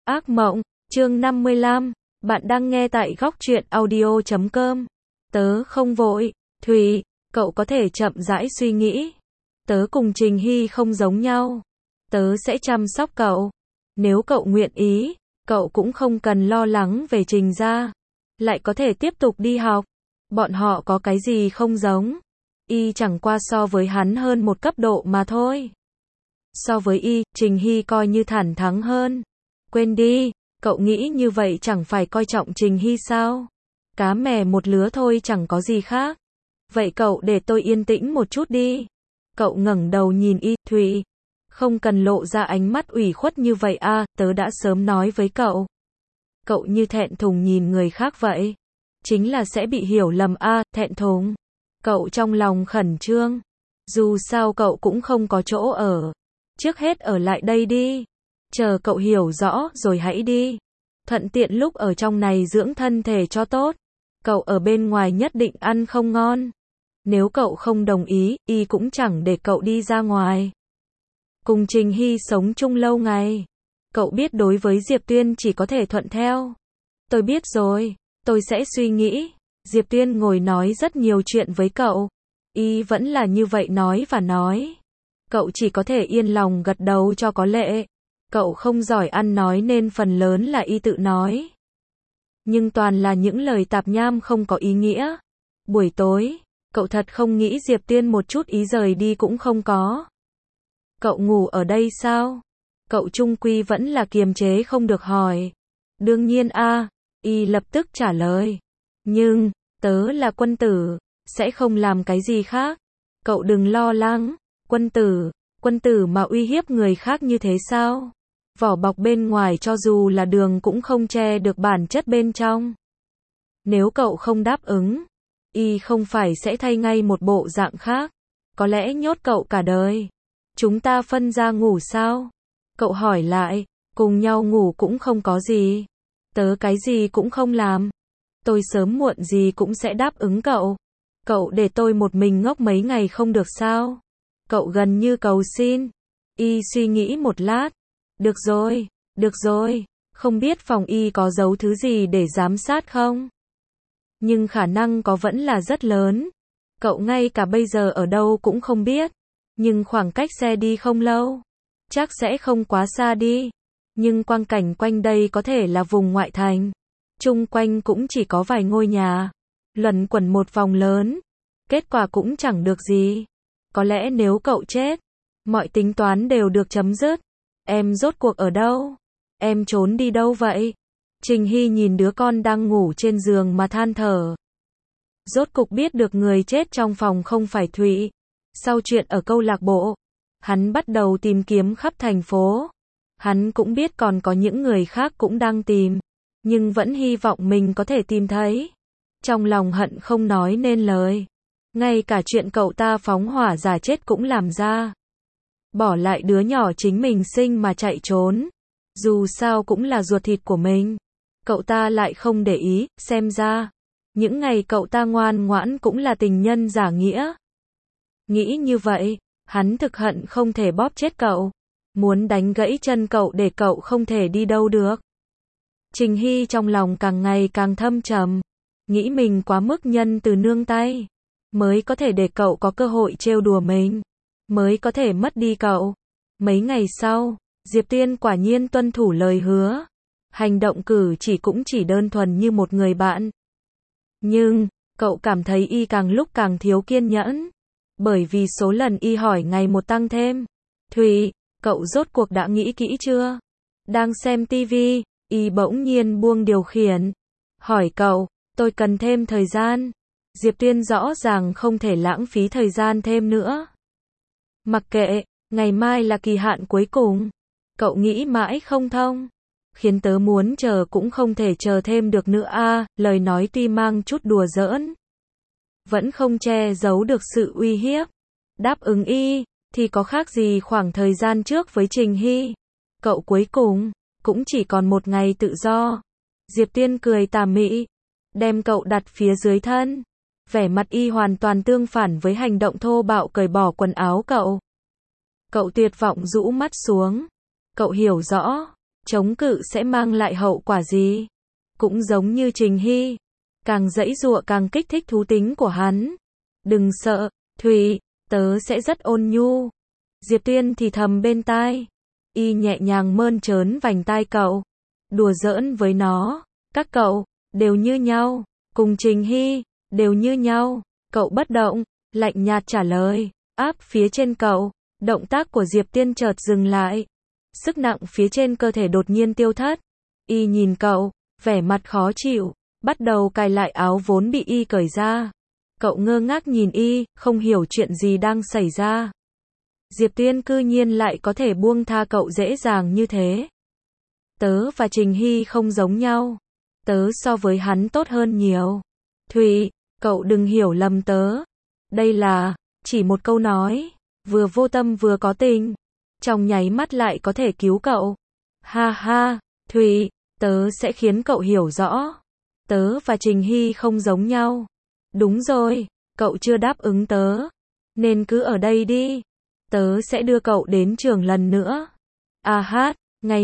Ác mộng, chương 55, bạn đang nghe tại góc truyện audio.com. Tớ không vội, Thùy, cậu có thể chậm rãi suy nghĩ. Tớ cùng Trình Hy không giống nhau. Tớ sẽ chăm sóc cậu. Nếu cậu nguyện ý, cậu cũng không cần lo lắng về Trình gia. Lại có thể tiếp tục đi học. Bọn họ có cái gì không giống. Y chẳng qua so với hắn hơn một cấp độ mà thôi. So với Y, Trình Hy coi như thản thắng hơn. Quên đi, cậu nghĩ như vậy chẳng phải coi trọng Trình Hy sao? Cá mè một lứa thôi chẳng có gì khác. Vậy cậu để tôi yên tĩnh một chút đi. Cậu ngẩng đầu nhìn Y, Thùy. Không cần lộ ra ánh mắt ủy khuất như vậy à, tớ đã sớm nói với cậu. Cậu như thẹn thùng nhìn người khác vậy. Chính là sẽ bị hiểu lầm à, thẹn thùng. Cậu trong lòng khẩn trương. Dù sao cậu cũng không có chỗ ở. Trước hết ở lại đây đi. Chờ cậu hiểu rõ rồi hãy đi. Thuận tiện lúc ở trong này dưỡng thân thể cho tốt. Cậu ở bên ngoài nhất định ăn không ngon. Nếu cậu không đồng ý, Y cũng chẳng để cậu đi ra ngoài. Cùng Trình Hy sống chung lâu ngày. Cậu biết đối với Diệp Tuyên chỉ có thể thuận theo. Tôi biết rồi, tôi sẽ suy nghĩ. Diệp Tuyên ngồi nói rất nhiều chuyện với cậu. Y vẫn là như vậy nói và nói. Cậu chỉ có thể yên lòng gật đầu cho có lệ. Cậu không giỏi ăn nói nên phần lớn là Y tự nói. Nhưng toàn là những lời tạp nham không có ý nghĩa. Buổi tối, cậu thật không nghĩ Diệp Tuyên một chút ý rời đi cũng không có. Cậu ngủ ở đây sao? Cậu chung quy vẫn là kiềm chế không được hỏi. Đương nhiên a, Y lập tức trả lời. Nhưng, tớ là quân tử, sẽ không làm cái gì khác. Cậu đừng lo lắng, quân tử mà uy hiếp người khác như thế sao? Vỏ bọc bên ngoài cho dù là đường cũng không che được bản chất bên trong. Nếu cậu không đáp ứng, Y không phải sẽ thay ngay một bộ dạng khác. Có lẽ nhốt cậu cả đời. Chúng ta phân ra ngủ sao? Cậu hỏi lại, cùng nhau ngủ cũng không có gì. Tớ cái gì cũng không làm. Tôi sớm muộn gì cũng sẽ đáp ứng cậu. Cậu để tôi một mình ngốc mấy ngày không được sao? Cậu gần như cầu xin. Y suy nghĩ một lát. Được rồi, không biết phòng Y có giấu thứ gì để giám sát không? Nhưng khả năng có vẫn là rất lớn. Cậu ngay cả bây giờ ở đâu cũng không biết. Nhưng khoảng cách xe đi không lâu. Chắc sẽ không quá xa đi. Nhưng quang cảnh quanh đây có thể là vùng ngoại thành. Chung quanh cũng chỉ có vài ngôi nhà. Luẩn quẩn một vòng lớn. Kết quả cũng chẳng được gì. Có lẽ nếu cậu chết, mọi tính toán đều được chấm dứt. Em rốt cuộc ở đâu? Em trốn đi đâu vậy? Trình Hy nhìn đứa con đang ngủ trên giường mà than thở. Rốt cục biết được người chết trong phòng không phải Thụy. Sau chuyện ở câu lạc bộ, hắn bắt đầu tìm kiếm khắp thành phố. Hắn cũng biết còn có những người khác cũng đang tìm, nhưng vẫn hy vọng mình có thể tìm thấy. Trong lòng hận không nói nên lời. Ngay cả chuyện cậu ta phóng hỏa giả chết cũng làm ra. Bỏ lại đứa nhỏ chính mình sinh mà chạy trốn. Dù sao cũng là ruột thịt của mình. Cậu ta lại không để ý, xem ra. Những ngày cậu ta ngoan ngoãn cũng là tình nhân giả nghĩa. Nghĩ như vậy, hắn thực hận không thể bóp chết cậu. Muốn đánh gãy chân cậu để cậu không thể đi đâu được. Trình Hy trong lòng càng ngày càng thâm trầm. Nghĩ mình quá mức nhân từ nương tay. Mới có thể để cậu có cơ hội trêu đùa mình. Mới có thể mất đi cậu. Mấy ngày sau, Diệp Tuyên quả nhiên tuân thủ lời hứa. Hành động cử chỉ cũng chỉ đơn thuần như một người bạn. Nhưng, cậu cảm thấy Y càng lúc càng thiếu kiên nhẫn. Bởi vì số lần Y hỏi ngày một tăng thêm. Thùy, cậu rốt cuộc đã nghĩ kỹ chưa? Đang xem tivi, Y bỗng nhiên buông điều khiển. Hỏi cậu, tôi cần thêm thời gian. Diệp Tuyên rõ ràng không thể lãng phí thời gian thêm nữa. Mặc kệ, ngày mai là kỳ hạn cuối cùng. Cậu nghĩ mãi không thông. Khiến tớ muốn chờ cũng không thể chờ thêm được nữa a. Lời nói tuy mang chút đùa giỡn. Vẫn không che giấu được sự uy hiếp. Đáp ứng Y, thì có khác gì khoảng thời gian trước với Trình Hy. Cậu cuối cùng, cũng chỉ còn một ngày tự do. Diệp Tuyên cười tà mị. Đem cậu đặt phía dưới thân. Vẻ mặt Y hoàn toàn tương phản với hành động thô bạo cởi bỏ quần áo cậu. Cậu tuyệt vọng rũ mắt xuống. Cậu hiểu rõ, chống cự sẽ mang lại hậu quả gì? Cũng giống như Trình Hy, càng giãy giụa càng kích thích thú tính của hắn. Đừng sợ, Thủy, tớ sẽ rất ôn nhu. Diệp Tuyên thì thầm bên tai. Y nhẹ nhàng mơn trớn vành tai cậu, đùa giỡn với nó. Các cậu, đều như nhau, cùng Trình Hy, đều như nhau. Cậu bất động, lạnh nhạt trả lời, áp phía trên cậu. Động tác của Diệp Tuyên chợt dừng lại. Sức nặng phía trên cơ thể đột nhiên tiêu thất. Y nhìn cậu, vẻ mặt khó chịu, bắt đầu cài lại áo vốn bị Y cởi ra. Cậu ngơ ngác nhìn Y, không hiểu chuyện gì đang xảy ra. Diệp Tuyên cư nhiên lại có thể buông tha cậu dễ dàng như thế. Tớ và Trình Hy không giống nhau. Tớ so với hắn tốt hơn nhiều. Thủy, cậu đừng hiểu lầm tớ. Đây là, chỉ một câu nói, vừa vô tâm vừa có tình. Trong nháy mắt lại có thể cứu cậu. Ha ha, Thủy, tớ sẽ khiến cậu hiểu rõ. Tớ và Trình Hy không giống nhau. Đúng rồi, cậu chưa đáp ứng tớ. Nên cứ ở đây đi. Tớ sẽ đưa cậu đến trường lần nữa. À hát,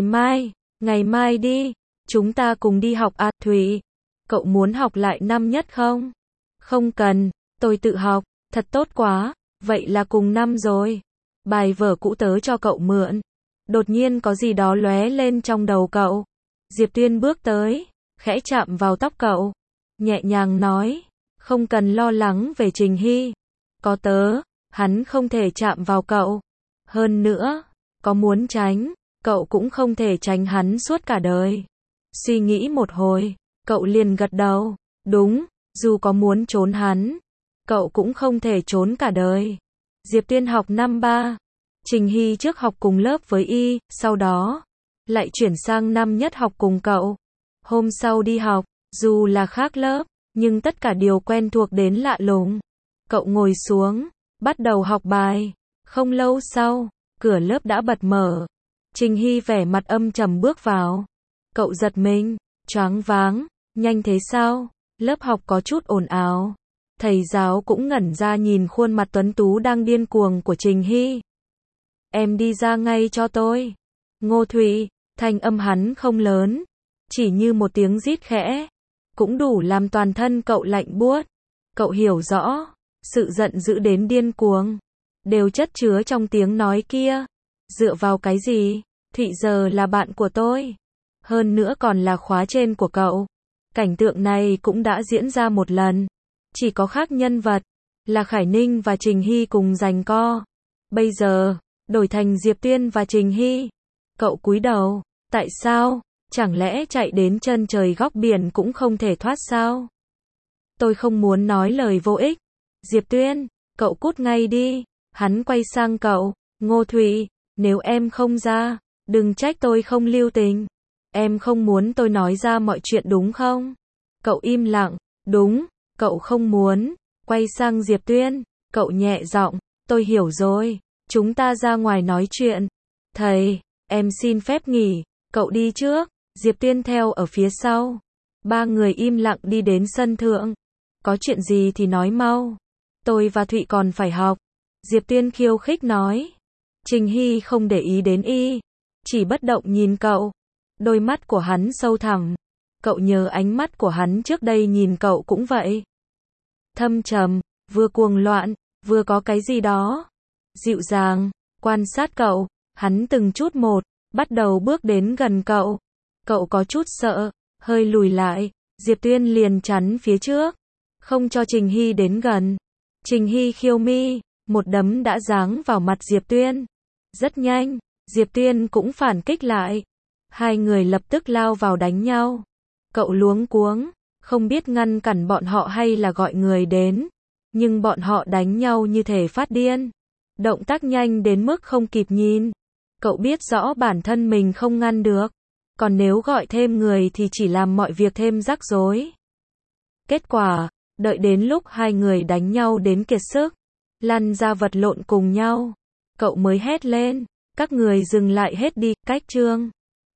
ngày mai đi. Chúng ta cùng đi học à Thủy. Cậu muốn học lại năm nhất không? Không cần, tôi tự học, thật tốt quá. Vậy là cùng năm rồi. Bài vở cũ tớ cho cậu mượn. Đột nhiên có gì đó lóe lên trong đầu cậu. Diệp Tuyên bước tới, khẽ chạm vào tóc cậu. Nhẹ nhàng nói, không cần lo lắng về Trình Hy. Có tớ, hắn không thể chạm vào cậu. Hơn nữa, có muốn tránh, cậu cũng không thể tránh hắn suốt cả đời. Suy nghĩ một hồi, cậu liền gật đầu. Đúng, dù có muốn trốn hắn, cậu cũng không thể trốn cả đời. Diệp Tuyên học năm 3. Trình Hy trước học cùng lớp với Y, sau đó lại chuyển sang năm nhất học cùng cậu. Hôm sau đi học, dù là khác lớp, nhưng tất cả đều quen thuộc đến lạ lùng. Cậu ngồi xuống, bắt đầu học bài. Không lâu sau, cửa lớp đã bật mở. Trình Hy vẻ mặt âm trầm bước vào. Cậu giật mình, choáng váng, nhanh thế sao? Lớp học có chút ồn ào. Thầy giáo cũng ngẩn ra nhìn khuôn mặt tuấn tú đang điên cuồng của Trình Hy. Em đi ra ngay cho tôi. Ngô Thủy, thanh âm hắn không lớn, chỉ như một tiếng rít khẽ, cũng đủ làm toàn thân cậu lạnh buốt. Cậu hiểu rõ, sự giận dữ đến điên cuồng đều chất chứa trong tiếng nói kia. Dựa vào cái gì? Thụy giờ là bạn của tôi, hơn nữa còn là khóa trên của cậu. Cảnh tượng này cũng đã diễn ra một lần, chỉ có khác nhân vật, là Khải Ninh và Trình Hy cùng giằng co. Bây giờ, đổi thành Diệp Tuyên và Trình Hy. Cậu cúi đầu, tại sao? Chẳng lẽ chạy đến chân trời góc biển cũng không thể thoát sao? Tôi không muốn nói lời vô ích. Diệp Tuyên, cậu cút ngay đi. Hắn quay sang cậu, Ngô Thủy, nếu em không ra, đừng trách tôi không lưu tình. Em không muốn tôi nói ra mọi chuyện đúng không? Cậu im lặng, đúng, cậu không muốn. Quay sang Diệp Tuyên, cậu nhẹ giọng, tôi hiểu rồi, chúng ta ra ngoài nói chuyện. Thầy, em xin phép nghỉ, cậu đi trước. Diệp Tuyên theo ở phía sau. Ba người im lặng đi đến sân thượng. Có chuyện gì thì nói mau. Tôi và Thụy còn phải học. Diệp Tuyên khiêu khích nói. Trình Hy không để ý đến Y, chỉ bất động nhìn cậu. Đôi mắt của hắn sâu thẳm. Cậu nhớ ánh mắt của hắn trước đây nhìn cậu cũng vậy. Thâm trầm, vừa cuồng loạn, vừa có cái gì đó dịu dàng. Quan sát cậu, hắn từng chút một, bắt đầu bước đến gần cậu. Cậu có chút sợ, hơi lùi lại. Diệp Tuyên liền chắn phía trước, không cho Trình Hy đến gần. Trình Hy khiêu mi, một đấm đã giáng vào mặt Diệp Tuyên. Rất nhanh, Diệp Tuyên cũng phản kích lại. Hai người lập tức lao vào đánh nhau. Cậu luống cuống, không biết ngăn cản bọn họ hay là gọi người đến. Nhưng bọn họ đánh nhau như thể phát điên. Động tác nhanh đến mức không kịp nhìn. Cậu biết rõ bản thân mình không ngăn được. Còn nếu gọi thêm người thì chỉ làm mọi việc thêm rắc rối. Kết quả, đợi đến lúc hai người đánh nhau đến kiệt sức, lăn ra vật lộn cùng nhau, cậu mới hét lên, các người dừng lại hết đi, cách chương.